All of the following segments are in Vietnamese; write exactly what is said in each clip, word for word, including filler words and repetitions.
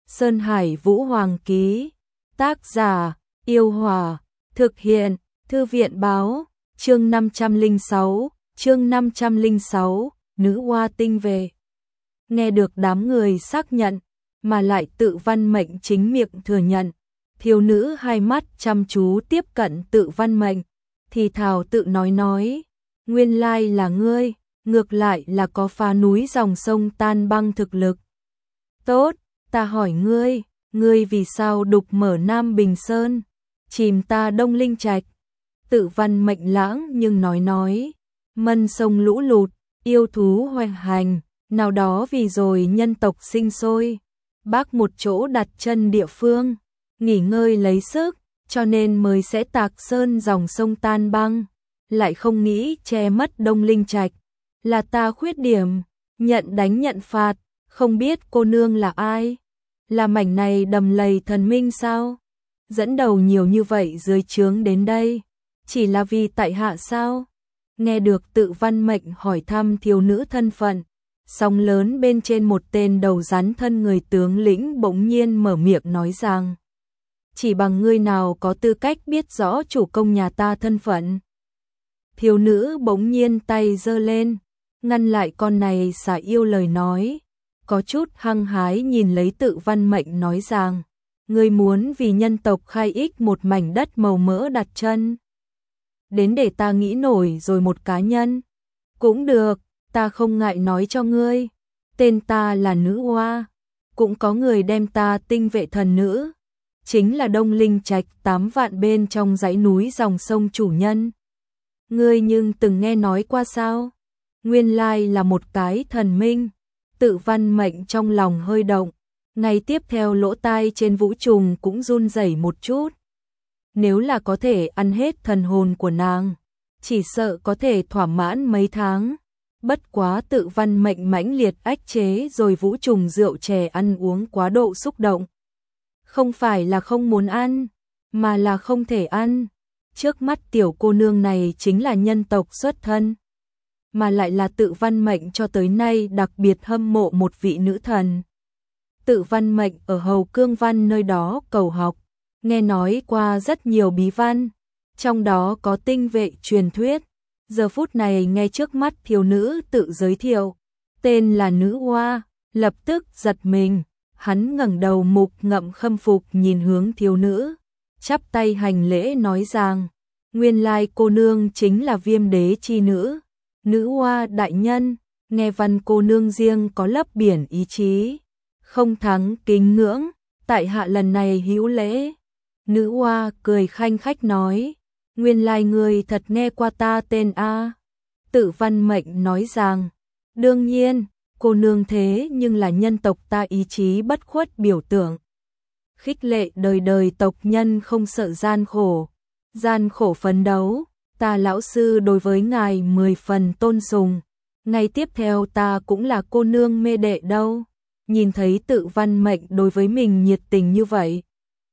Sơn Hải Vũ Hoàng ký. Tác giả, Yêu Hòa. Thực hiện, Thư viện báo. Chương năm trăm lẻ sáu, chương năm trăm lẻ sáu, nữ hoa tinh về. Nghe được đám người xác nhận, mà lại tự văn mệnh chính miệng thừa nhận. Thiếu nữ hai mắt chăm chú tiếp cận tự văn mệnh, thì thào tự nói nói. Nguyên lai là ngươi, ngược lại là có phá núi dòng sông tan băng thực lực. Tốt, ta hỏi ngươi, ngươi vì sao đục mở Nam Bình Sơn, chìm ta Đông Linh Trạch. Tự văn mệnh lãng nhưng nói nói, mân sông lũ lụt, yêu thú hoành hành, nào đó vì rồi nhân tộc sinh sôi, bác một chỗ đặt chân địa phương, nghỉ ngơi lấy sức, cho nên mới sẽ tạc sơn dòng sông tan băng, lại không nghĩ che mất Đông Linh Trạch, là ta khuyết điểm, nhận đánh nhận phạt, không biết cô nương là ai, là mảnh này đầm lầy thần minh sao, dẫn đầu nhiều như vậy dưới trướng đến đây, chỉ là vì tại hạ sao? Nghe được tự văn mệnh hỏi thăm thiếu nữ thân phận, sóng lớn bên trên một tên đầu rắn thân người tướng lĩnh bỗng nhiên mở miệng nói rằng, chỉ bằng ngươi nào có tư cách biết rõ chủ công nhà ta thân phận. Thiếu nữ bỗng nhiên tay giơ lên, ngăn lại con này xả yêu lời nói, có chút hăng hái nhìn lấy tự văn mệnh nói rằng, ngươi muốn vì nhân tộc khai ích một mảnh đất màu mỡ đặt chân. Đến để ta nghĩ nổi rồi một cá nhân. Cũng được, ta không ngại nói cho ngươi. Tên ta là Nữ Hoa. Cũng có người đem ta tinh vệ thần nữ. Chính là Đông Linh Trạch tám vạn bên trong dãy núi dòng sông chủ nhân. Ngươi nhưng từng nghe nói qua sao? Nguyên lai là một cái thần minh. Tự văn mệnh trong lòng hơi động. Ngay tiếp theo lỗ tai trên vũ trùng cũng run rẩy một chút. Nếu là có thể ăn hết thần hồn của nàng, chỉ sợ có thể thỏa mãn mấy tháng. Bất quá tự văn mệnh mãnh liệt ách chế rồi vũ trùng rượu chè ăn uống quá độ xúc động. Không phải là không muốn ăn, mà là không thể ăn. Trước mắt tiểu cô nương này chính là nhân tộc xuất thân, mà lại là tự văn mệnh cho tới nay đặc biệt hâm mộ một vị nữ thần. Tự văn mệnh ở Hầu Cương Văn nơi đó cầu học, nghe nói qua rất nhiều bí văn, trong đó có tinh vệ truyền thuyết. Giờ phút này ngay trước mắt thiếu nữ tự giới thiệu, tên là Nữ Hoa, lập tức giật mình, hắn ngẩng đầu mục ngậm khâm phục nhìn hướng thiếu nữ, chắp tay hành lễ nói rằng, nguyên lai cô nương chính là Viêm Đế chi nữ, Nữ Hoa đại nhân, nghe văn cô nương riêng có lấp biển ý chí, không thắng kính ngưỡng, tại hạ lần này hữu lễ. Nữ Hoa cười khanh khách nói, nguyên lai người thật nghe qua ta tên A. Tự văn mệnh nói rằng, đương nhiên, cô nương thế nhưng là nhân tộc ta ý chí bất khuất biểu tượng. Khích lệ đời đời tộc nhân không sợ gian khổ, gian khổ phấn đấu, ta lão sư đối với ngài mười phần tôn sùng. Ngay tiếp theo ta cũng là cô nương mê đệ đâu. Nhìn thấy tự văn mệnh đối với mình nhiệt tình như vậy.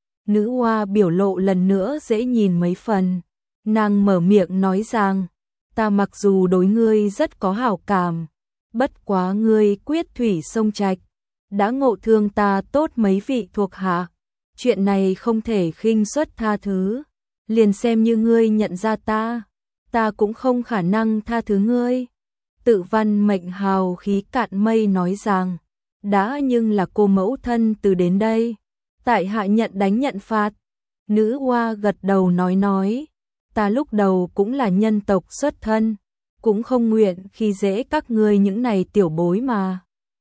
Nữ Hoa biểu lộ lần nữa dễ nhìn mấy phần. Nàng mở miệng nói rằng, ta mặc dù đối ngươi rất có hảo cảm, bất quá ngươi quyết thủy sông Trạch, đã ngộ thương ta tốt mấy vị thuộc hạ. Chuyện này không thể khinh suất tha thứ, liền xem như ngươi nhận ra ta, ta cũng không khả năng tha thứ ngươi. Tự văn mệnh hào khí cạn mây nói rằng, đã nhưng là cô mẫu thân từ đến đây, tại hạ nhận đánh nhận phạt. Nữ Hoa gật đầu nói nói, ta lúc đầu cũng là nhân tộc xuất thân, cũng không nguyện khi dễ các ngươi những này tiểu bối mà.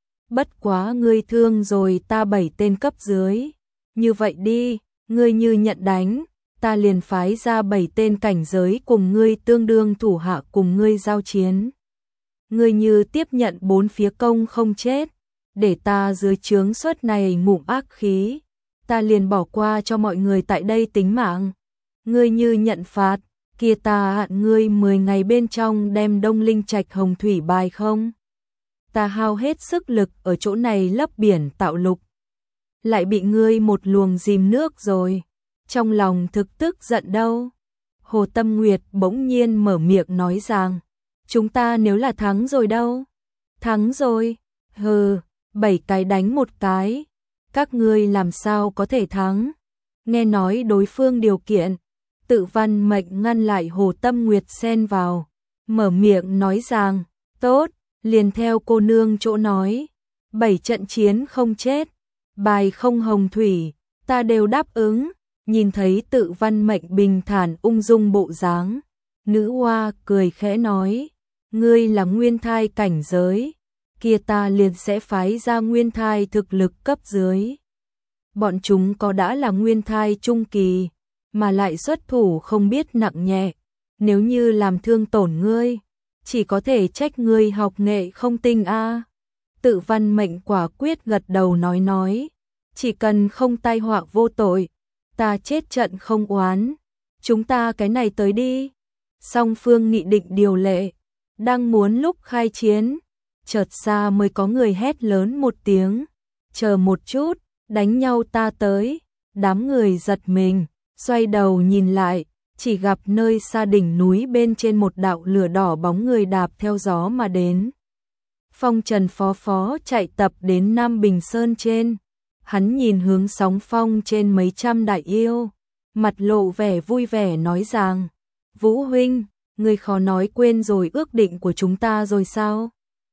Bất quá ngươi thương rồi ta bảy tên cấp dưới, như vậy đi, ngươi như nhận đánh, ta liền phái ra bảy tên cảnh giới cùng ngươi tương đương thủ hạ cùng ngươi giao chiến. Ngươi như tiếp nhận bốn phía công không chết, để ta dưới trướng suất này ngụm ác khí, ta liền bỏ qua cho mọi người tại đây tính mạng. Ngươi như nhận phạt, kia ta hạn ngươi mười ngày bên trong đem Đông Linh Trạch hồng thủy bài không. Ta hao hết sức lực ở chỗ này lấp biển tạo lục, lại bị ngươi một luồng dìm nước rồi, trong lòng thực tức giận đâu. Hồ Tâm Nguyệt bỗng nhiên mở miệng nói rằng, chúng ta nếu là thắng rồi đâu. Thắng rồi, hừ, bảy cái đánh một cái. các ngươi làm sao có thể thắng? Nghe nói đối phương điều kiện, Tự Văn Mệnh ngăn lại Hồ Tâm Nguyệt xen vào, mở miệng nói rằng, tốt, liền theo cô nương chỗ nói, bảy trận chiến không chết, bài không hồng thủy, ta đều đáp ứng. Nhìn thấy Tự Văn Mệnh bình thản ung dung bộ dáng, nữ hoa cười khẽ nói, ngươi là nguyên thai cảnh giới, kia ta liền sẽ phái ra nguyên thai thực lực cấp dưới. Bọn chúng có đã là nguyên thai trung kỳ, mà lại xuất thủ không biết nặng nhẹ, nếu như làm thương tổn ngươi, chỉ có thể trách ngươi học nghệ không tinh a. Tự Văn Mệnh quả quyết gật đầu nói nói, chỉ cần không tai họa vô tội, ta chết trận không oán, chúng ta cái này tới đi. Song phương nghị định điều lệ, đang muốn lúc khai chiến, chợt xa mới có người hét lớn một tiếng, chờ một chút, đánh nhau ta tới. Đám người giật mình, xoay đầu nhìn lại, chỉ gặp nơi xa đỉnh núi bên trên một đạo lửa đỏ bóng người đạp theo gió mà đến. Phong Trần phó phó chạy tập đến Nam Bình Sơn trên, hắn nhìn hướng sóng phong trên mấy trăm đại yêu, mặt lộ vẻ vui vẻ nói rằng, Vũ huynh, ngươi khó nói quên rồi ước định của chúng ta rồi sao?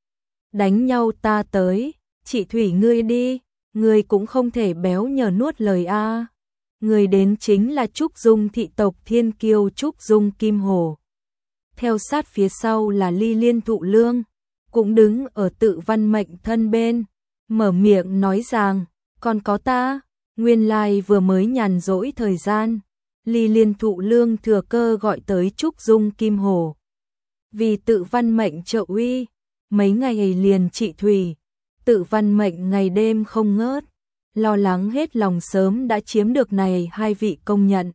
Đánh nhau ta tới, chị Thủy ngươi đi, ngươi cũng không thể béo nhờ nuốt lời a. Người đến chính là Trúc Dung thị tộc thiên kiêu Trúc Dung Kim Hổ. Theo sát phía sau là Ly Liên Thụ Lương, cũng đứng ở Tự Văn Mệnh thân bên, mở miệng nói rằng, còn có ta, nguyên lai vừa mới nhàn rỗi thời gian, Ly Liên Thụ Lương thừa cơ gọi tới Trúc Dung Kim Hổ. Vì Tự Văn Mệnh trợ uy, mấy ngày liền trị thủy, Tự Văn Mệnh ngày đêm không ngớt, lo lắng hết lòng sớm đã chiếm được này hai vị công nhận.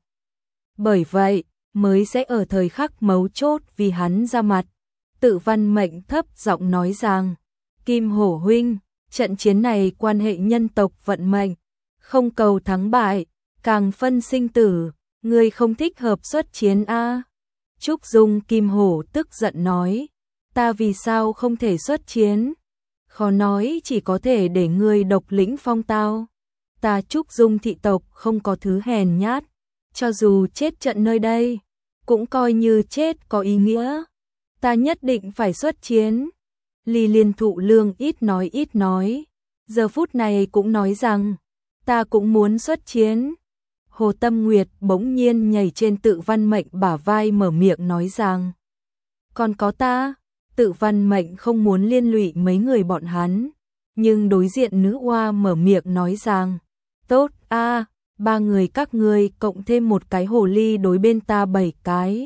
Bởi vậy, mới sẽ ở thời khắc mấu chốt vì hắn ra mặt. Tự Văn Mệnh thấp giọng nói rằng, Kim Hổ huynh, trận chiến này quan hệ nhân tộc vận mệnh, không cầu thắng bại, càng phân sinh tử, ngươi không thích hợp xuất chiến a. Trúc Dung Kim Hổ tức giận nói, ta vì sao không thể xuất chiến? Khó nói chỉ có thể để ngươi độc lĩnh phong tao. Ta Trúc Dung thị tộc không có thứ hèn nhát, cho dù chết trận nơi đây, cũng coi như chết có ý nghĩa. Ta nhất định phải xuất chiến. Ly Liên Thụ Lương ít nói ít nói, giờ phút này cũng nói rằng, ta cũng muốn xuất chiến. Hồ Tâm Nguyệt bỗng nhiên nhảy trên Tự Văn Mệnh bả vai mở miệng nói rằng, còn có ta. Tự Văn Mệnh không muốn liên lụy mấy người bọn hắn, nhưng đối diện nữ oa mở miệng nói rằng, tốt a, ba người các ngươi cộng thêm một cái hồ ly đối bên ta bảy cái.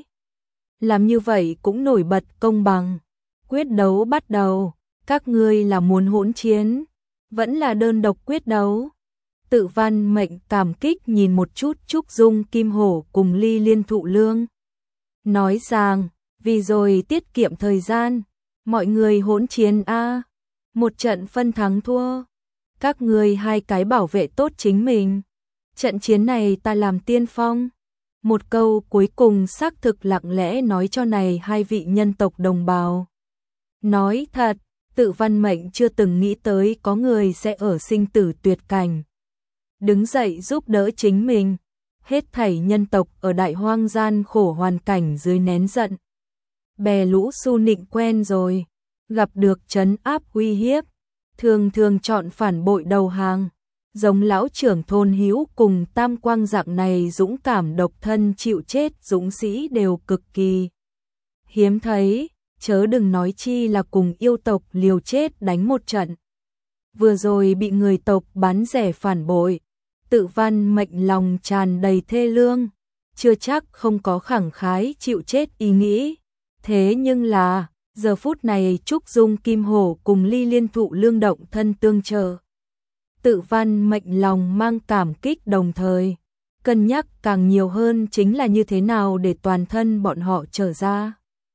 Làm như vậy cũng nổi bật công bằng. Quyết đấu bắt đầu, các ngươi là muốn hỗn chiến, vẫn là đơn độc quyết đấu. Tự Văn Mệnh cảm kích nhìn một chút Trúc Dung Kim Hổ cùng Ly Liên Thụ Lương, nói rằng, vì rồi tiết kiệm thời gian, mọi người hỗn chiến a, một trận phân thắng thua, các ngươi hai cái bảo vệ tốt chính mình, trận chiến này ta làm tiên phong. Một câu cuối cùng xác thực lặng lẽ nói cho này hai vị nhân tộc đồng bào. Nói thật, Tự Văn Mệnh chưa từng nghĩ tới có người sẽ ở sinh tử tuyệt cảnh đứng dậy giúp đỡ chính mình. Hết thảy nhân tộc ở đại hoang gian khổ hoàn cảnh dưới nén giận. Bè lũ su nịnh quen rồi, gặp được trấn áp uy hiếp, thường thường chọn phản bội đầu hàng. Giống lão trưởng thôn Hữu cùng Tam Quang dạng này dũng cảm độc thân chịu chết dũng sĩ đều cực kỳ hiếm thấy, chớ đừng nói chi là cùng yêu tộc liều chết đánh một trận. Vừa rồi bị người tộc bán rẻ phản bội, Tự Văn Mệnh lòng tràn đầy thê lương, chưa chắc không có khẳng khái chịu chết ý nghĩ. Thế nhưng là, giờ phút này Trúc Dung Kim Hổ cùng Ly Liên Thụ Lương động thân tương trợ. Tự Văn Mệnh lòng mang cảm kích đồng thời, cân nhắc càng nhiều hơn chính là như thế nào để toàn thân bọn họ trở ra.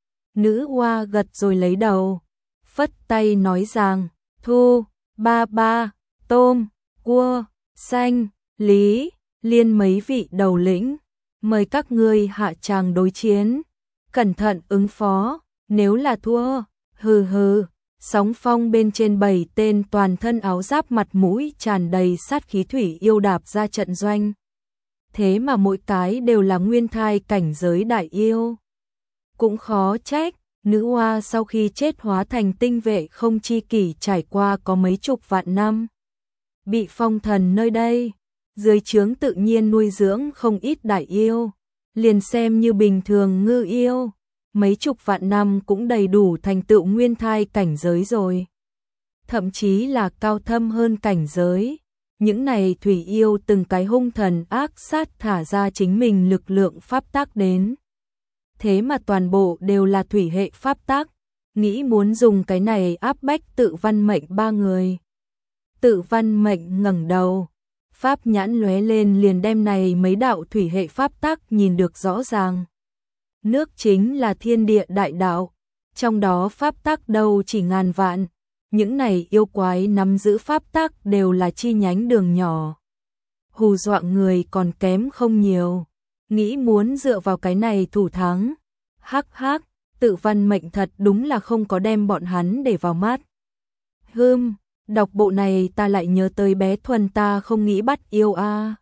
Nữ oa gật rồi lấy đầu, phất tay nói rằng, Thu, Ba Ba, Tôm, Cua, Xanh, Lý, Liên mấy vị đầu lĩnh, mời các ngươi hạ tràng đối chiến, cẩn thận ứng phó, nếu là thua, hừ hừ, Sóng phong bên trên bảy tên toàn thân áo giáp mặt mũi tràn đầy sát khí thủy yêu đạp ra trận doanh. Thế mà mỗi cái đều là nguyên thai cảnh giới đại yêu. Cũng khó trách, nữ oa sau khi chết hóa thành tinh vệ không chi kỷ trải qua có mấy chục vạn năm. Bị phong thần nơi đây, dưới trướng tự nhiên nuôi dưỡng không ít đại yêu, liền xem như bình thường ngư yêu. Mấy chục vạn năm cũng đầy đủ thành tựu nguyên thai cảnh giới rồi. Thậm chí là cao thâm hơn cảnh giới. Những này thủy yêu từng cái hung thần ác sát thả ra chính mình lực lượng pháp tắc đến. Thế mà toàn bộ đều là thủy hệ pháp tắc, nghĩ muốn dùng cái này áp bách Tự Văn Mệnh ba người. Tự Văn Mệnh ngẩng đầu, pháp nhãn lóe lên liền đem này mấy đạo thủy hệ pháp tắc nhìn được rõ ràng. Nước chính là thiên địa đại đạo, trong đó pháp tắc đâu chỉ ngàn vạn, những này yêu quái nắm giữ pháp tắc đều là chi nhánh đường nhỏ. Hù dọa người còn kém không nhiều, nghĩ muốn dựa vào cái này thủ thắng. Hắc hắc, Tự Văn Mệnh thật đúng là không có đem bọn hắn để vào mắt. Hừm, đọc bộ này ta lại nhớ tới bé Thuần ta không nghĩ bắt yêu a. À.